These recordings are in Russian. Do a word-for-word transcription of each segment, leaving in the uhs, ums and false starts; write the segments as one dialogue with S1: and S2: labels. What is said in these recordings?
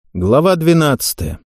S1: Глава двенадцатая.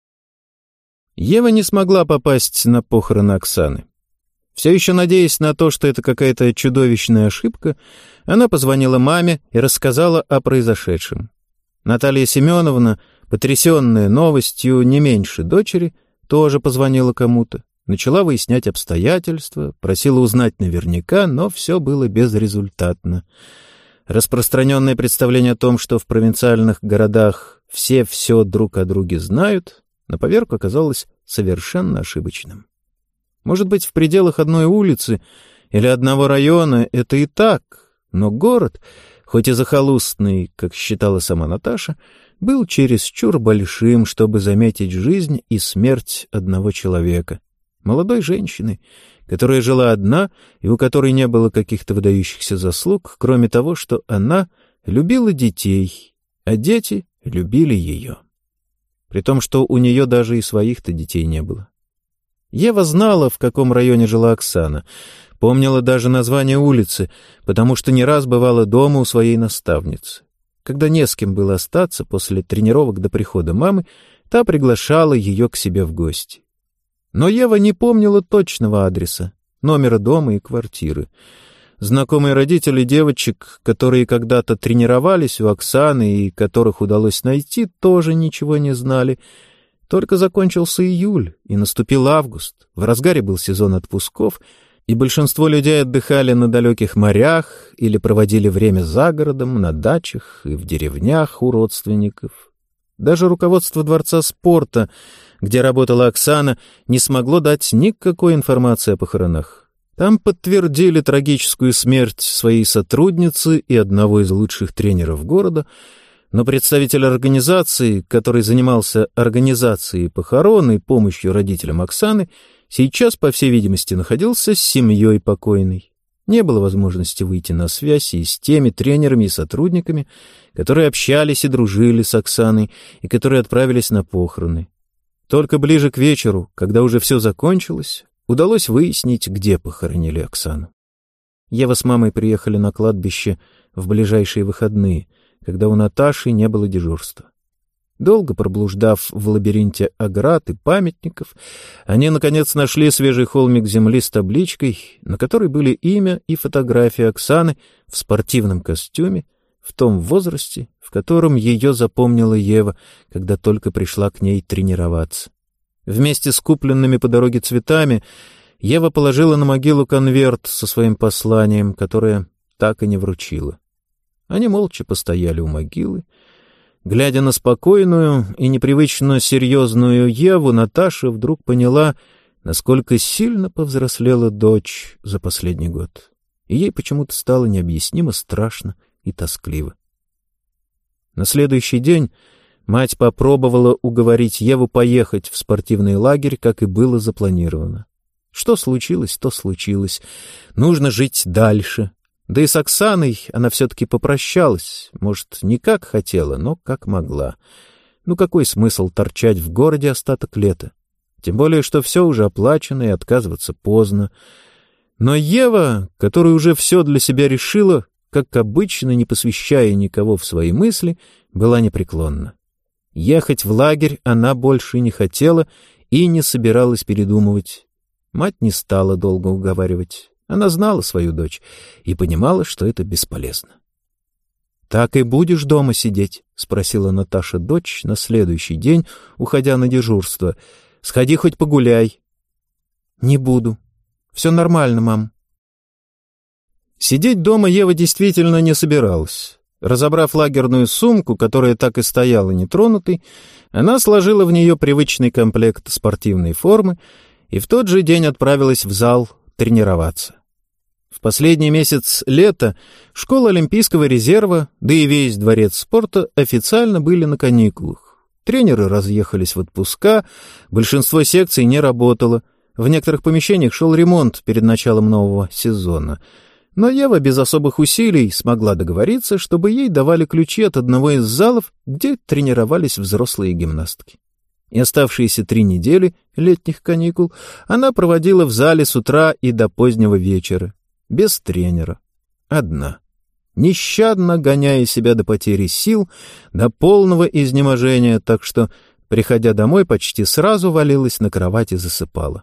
S1: Ева не смогла попасть на похороны Оксаны. Все еще надеясь на то, что это какая-то чудовищная ошибка, она позвонила маме и рассказала о произошедшем. Наталья Семеновна, потрясенная новостью не меньше дочери, тоже позвонила кому-то, начала выяснять обстоятельства, просила узнать наверняка, но все было безрезультатно. Распространенное представление о том, что в провинциальных городах все все друг о друге знают, на поверку оказалось совершенно ошибочным. Может быть, в пределах одной улицы или одного района это и так, но город, хоть и захолустный, как считала сама Наташа, был чересчур большим, чтобы заметить жизнь и смерть одного человека, молодой женщины, которая жила одна и у которой не было каких-то выдающихся заслуг, кроме того, что она любила детей, а дети любили ее. При том, что у нее даже и своих-то детей не было. Ева знала, в каком районе жила Оксана, помнила даже название улицы, потому что не раз бывала дома у своей наставницы. Когда не с кем было остаться после тренировок до прихода мамы, та приглашала ее к себе в гости. Но Ева не помнила точного адреса, номера дома и квартиры. Знакомые родители девочек, которые когда-то тренировались у Оксаны и которых удалось найти, тоже ничего не знали. Только закончился июль, и наступил август. В разгаре был сезон отпусков, и большинство людей отдыхали на далеких морях или проводили время за городом, на дачах и в деревнях у родственников. Даже руководство Дворца спорта, где работала Оксана, не смогло дать никакой информации о похоронах. Там подтвердили трагическую смерть своей сотрудницы и одного из лучших тренеров города, но представитель организации, который занимался организацией похорон и помощью родителям Оксаны, сейчас, по всей видимости, находился с семьей покойной. Не было возможности выйти на связь и с теми тренерами и сотрудниками, которые общались и дружили с Оксаной и которые отправились на похороны. Только ближе к вечеру, когда уже все закончилось, удалось выяснить, где похоронили Оксану. Ева с мамой приехали на кладбище в ближайшие выходные, когда у Наташи не было дежурства. Долго проблуждав в лабиринте оград и памятников, они, наконец, нашли свежий холмик земли с табличкой, на которой были имя и фотография Оксаны в спортивном костюме, в том возрасте, в котором ее запомнила Ева, когда только пришла к ней тренироваться. Вместе с купленными по дороге цветами Ева положила на могилу конверт со своим посланием, которое так и не вручила. Они молча постояли у могилы. Глядя на спокойную и непривычно серьезную Еву, Наташа вдруг поняла, насколько сильно повзрослела дочь за последний год. И ей почему-то стало необъяснимо страшно и тоскливо. На следующий день мать попробовала уговорить Еву поехать в спортивный лагерь, как и было запланировано. Что случилось, то случилось. Нужно жить дальше. Да и с Оксаной она все-таки попрощалась. Может, не как хотела, но как могла. Ну какой смысл торчать в городе остаток лета? Тем более, что все уже оплачено и отказываться поздно. Но Ева, которая уже все для себя решила, как обычно, не посвящая никого в свои мысли, была непреклонна. Ехать в лагерь она больше не хотела и не собиралась передумывать. Мать не стала долго уговаривать. Она знала свою дочь и понимала, что это бесполезно. — Так и будешь дома сидеть? — спросила Наташа дочь на следующий день, уходя на дежурство. — Сходи хоть погуляй. — Не буду. Все нормально, мам. Сидеть дома Ева действительно не собиралась. Разобрав лагерную сумку, которая так и стояла нетронутой, она сложила в нее привычный комплект спортивной формы и в тот же день отправилась в зал тренироваться. В последний месяц лета школа Олимпийского резерва, да и весь дворец спорта официально были на каникулах. Тренеры разъехались в отпуска, большинство секций не работало, в некоторых помещениях шел ремонт перед началом нового сезона. Но Ева без особых усилий смогла договориться, чтобы ей давали ключи от одного из залов, где тренировались взрослые гимнастки. И оставшиеся три недели летних каникул она проводила в зале с утра и до позднего вечера, без тренера, одна. нещадно гоняя себя до потери сил, до полного изнеможения, так что, приходя домой, почти сразу валилась на кровать и засыпала.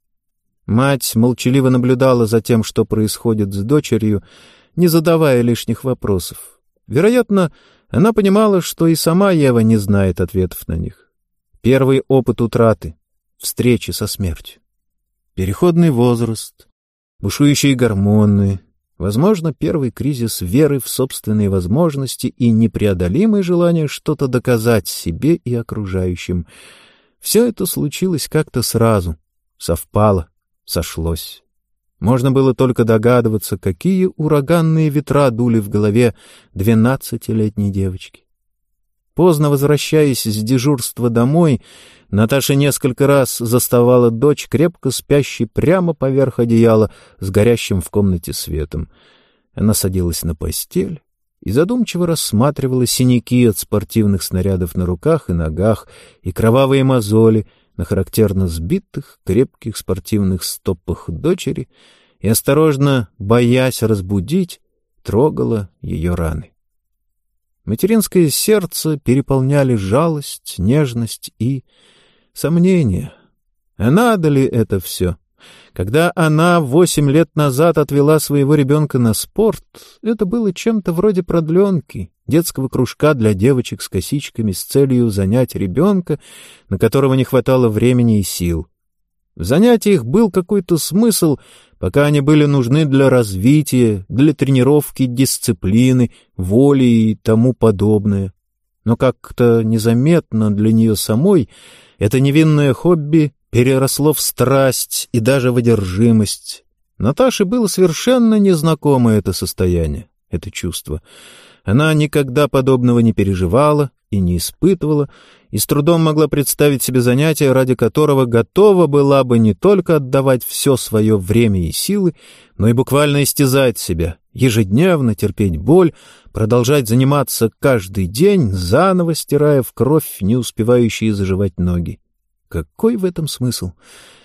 S1: Мать молчаливо наблюдала за тем, что происходит с дочерью, не задавая лишних вопросов. Вероятно, она понимала, что и сама Ева не знает ответов на них. Первый опыт утраты, встречи со смертью. Переходный возраст, бушующие гормоны, возможно, первый кризис веры в собственные возможности и непреодолимое желание что-то доказать себе и окружающим. Все это случилось как-то сразу, совпало, сошлось. Можно было только догадываться, какие ураганные ветра дули в голове двенадцатилетней девочки. Поздно возвращаясь с дежурства домой, Наташа несколько раз заставала дочь, крепко спящей прямо поверх одеяла с горящим в комнате светом. Она садилась на постель и задумчиво рассматривала синяки от спортивных снарядов на руках и ногах и кровавые мозоли на характерно сбитых, крепких спортивных стопах дочери и, осторожно, боясь разбудить, трогала ее раны. Материнское сердце переполняли жалость, нежность и сомнения. А надо ли это все? Когда она восемь лет назад отвела своего ребенка на спорт, это было чем-то вроде продленки, детского кружка для девочек с косичками с целью занять ребенка, на которого не хватало времени и сил. В занятиях был какой-то смысл, пока они были нужны для развития, для тренировки дисциплины, воли и тому подобное. Но как-то незаметно для нее самой это невинное хобби переросло в страсть и даже в одержимость. Наташе было совершенно незнакомо это состояние, это чувство. Она никогда подобного не переживала и не испытывала, и с трудом могла представить себе занятие, ради которого готова была бы не только отдавать все свое время и силы, но и буквально истязать себя, ежедневно терпеть боль, продолжать заниматься каждый день, заново стирая в кровь не успевающие заживать ноги. Какой в этом смысл?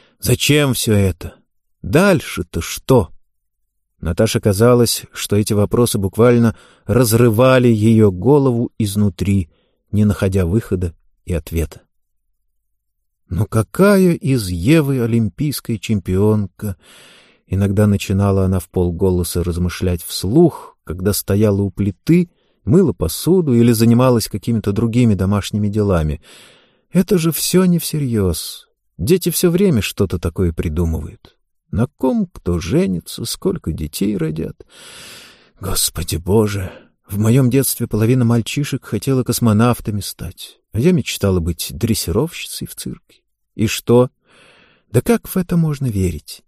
S1: Зачем все это? Дальше-то что? Наташе казалось, что эти вопросы буквально разрывали ее голову изнутри, не находя выхода и ответа. Но какая из Евы олимпийская чемпионка? Иногда начинала она вполголоса размышлять вслух, когда стояла у плиты, мыла посуду или занималась какими-то другими домашними делами. Это же все не всерьез. Дети все время что-то такое придумывают. На ком кто женится, сколько детей родят. Господи Боже! В моем детстве половина мальчишек хотела космонавтами стать, а я мечтала быть дрессировщицей в цирке. И что? Да как в это можно верить?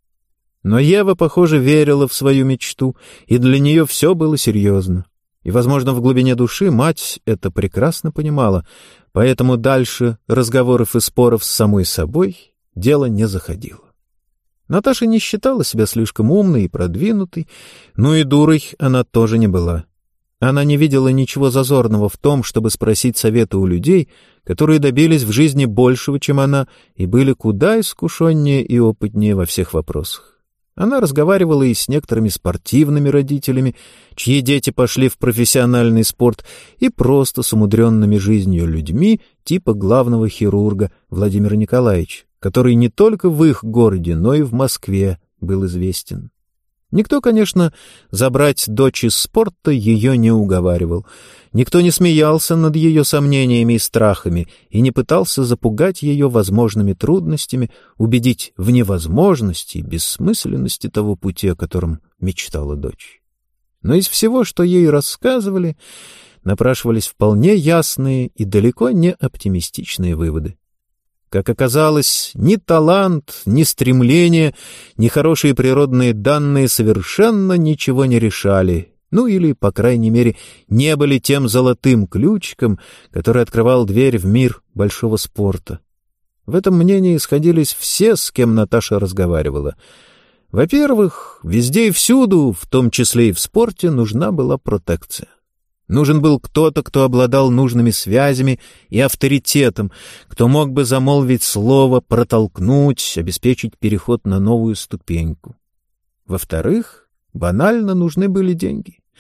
S1: Но Ева, похоже, верила в свою мечту, и для нее все было серьезно. И, возможно, в глубине души мать это прекрасно понимала, поэтому дальше разговоров и споров с самой собой дело не заходило. Наташа не считала себя слишком умной и продвинутой, но и дурой она тоже не была. Она не видела ничего зазорного в том, чтобы спросить совета у людей, которые добились в жизни большего, чем она, и были куда искушеннее и опытнее во всех вопросах. Она разговаривала и с некоторыми спортивными родителями, чьи дети пошли в профессиональный спорт, и просто с умудренными жизнью людьми типа главного хирурга Владимира Николаевича, который не только в их городе, но и в Москве был известен. Никто, конечно, забрать дочь из спорта ее не уговаривал. Никто не смеялся над ее сомнениями и страхами и не пытался запугать ее возможными трудностями, убедить в невозможности и бессмысленности того пути, о котором мечтала дочь. Но из всего, что ей рассказывали, напрашивались вполне ясные и далеко не оптимистичные выводы. Как оказалось, ни талант, ни стремление, ни хорошие природные данные совершенно ничего не решали, ну или, по крайней мере, не были тем золотым ключиком, который открывал дверь в мир большого спорта. В этом мнении сходились все, с кем Наташа разговаривала. Во-первых, везде и всюду, в том числе и в спорте, нужна была протекция. Нужен был кто-то, кто обладал нужными связями и авторитетом, кто мог бы замолвить слово, протолкнуть, обеспечить переход на новую ступеньку. Во-вторых, банально нужны были деньги.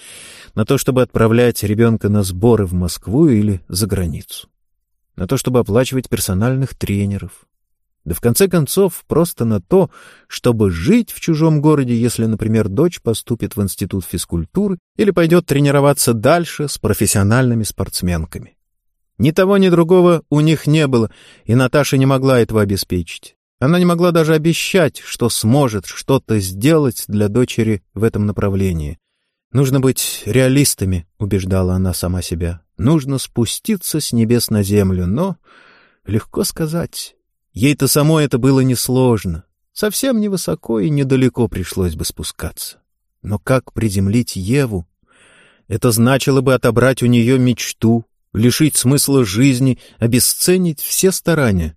S1: на то, чтобы отправлять ребенка на сборы в Москву или за границу, на то, чтобы оплачивать персональных тренеров, да в конце концов просто на то, чтобы жить в чужом городе, если, например, дочь поступит в институт физкультуры или пойдет тренироваться дальше с профессиональными спортсменками. Ни того, ни другого у них не было, и Наташа не могла этого обеспечить. Она не могла даже обещать, что сможет что-то сделать для дочери в этом направлении. «Нужно быть реалистами», — убеждала она сама себя. «Нужно спуститься с небес на землю», но легко сказать. Ей-то самой это было несложно. Совсем невысоко и недалеко пришлось бы спускаться. Но как приземлить Еву? Это значило бы отобрать у нее мечту, лишить смысла жизни, обесценить все старания.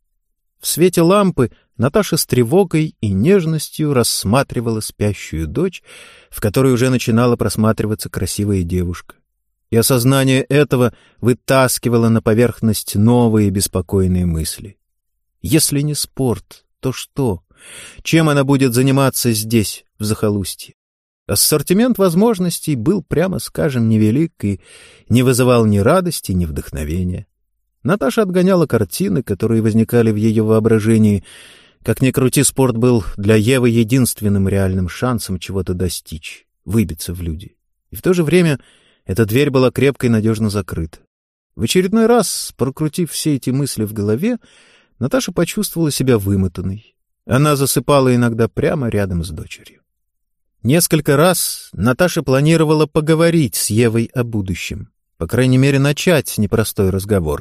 S1: В свете лампы Наташа с тревогой и нежностью рассматривала спящую дочь, в которой уже начинала просматриваться красивая девушка. И осознание этого вытаскивало на поверхность новые беспокойные мысли. Если не спорт, то что? Чем она будет заниматься здесь, в захолустье? Ассортимент возможностей был, прямо скажем, невелик и не вызывал ни радости, ни вдохновения. Наташа отгоняла картины, которые возникали в ее воображении. Как ни крути, спорт был для Евы единственным реальным шансом чего-то достичь, выбиться в люди. И в то же время эта дверь была крепко и надежно закрыта. В очередной раз, прокрутив все эти мысли в голове, Наташа почувствовала себя вымотанной. Она засыпала иногда прямо рядом с дочерью. Несколько раз Наташа планировала поговорить с Евой о будущем. По крайней мере, начать непростой разговор.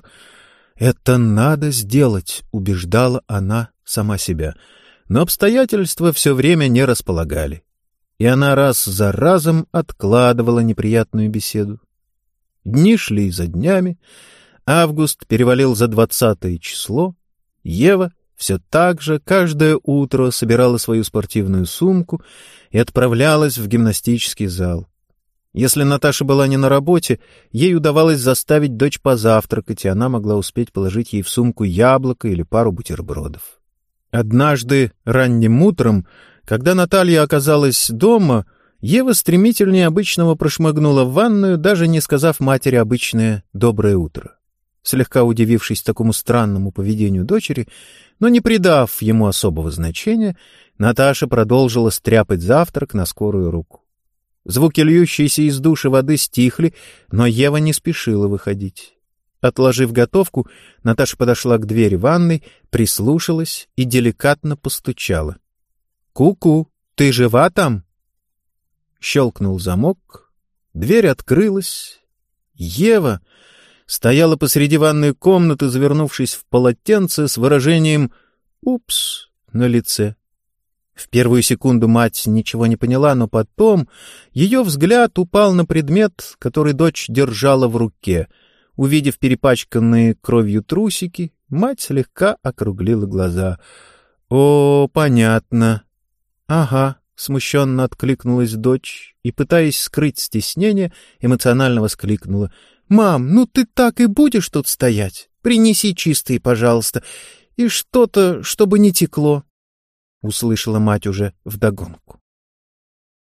S1: «Это надо сделать», — убеждала она сама себя. Но обстоятельства все время не располагали. И она раз за разом откладывала неприятную беседу. Дни шли за днями. Август перевалил за двадцатое число. Ева все так же каждое утро собирала свою спортивную сумку и отправлялась в гимнастический зал. Если Наташа была не на работе, ей удавалось заставить дочь позавтракать, и она могла успеть положить ей в сумку яблоко или пару бутербродов. Однажды ранним утром, когда Наталья оказалась дома, Ева стремительнее обычного прошмыгнула в ванную, даже не сказав матери обычное «доброе утро». Слегка удивившись такому странному поведению дочери, но не придав ему особого значения, Наташа продолжила стряпать завтрак на скорую руку. Звуки льющейся из души воды стихли, но Ева не спешила выходить. Отложив готовку, Наташа подошла к двери ванной, прислушалась и деликатно постучала. «Ку-ку, ты жива там?» Щелкнул замок, дверь открылась. Ева стояла посреди ванной комнаты, завернувшись в полотенце с выражением «Упс» на лице. В первую секунду мать ничего не поняла, но потом ее взгляд упал на предмет, который дочь держала в руке. Увидев перепачканные кровью трусики, мать слегка округлила глаза. «О, понятно». «Ага», — смущенно откликнулась дочь и, пытаясь скрыть стеснение, эмоционально воскликнула. «Мам, ну ты так и будешь тут стоять? Принеси чистые, пожалуйста, и что-то, чтобы не текло». Услышала мать уже вдогонку.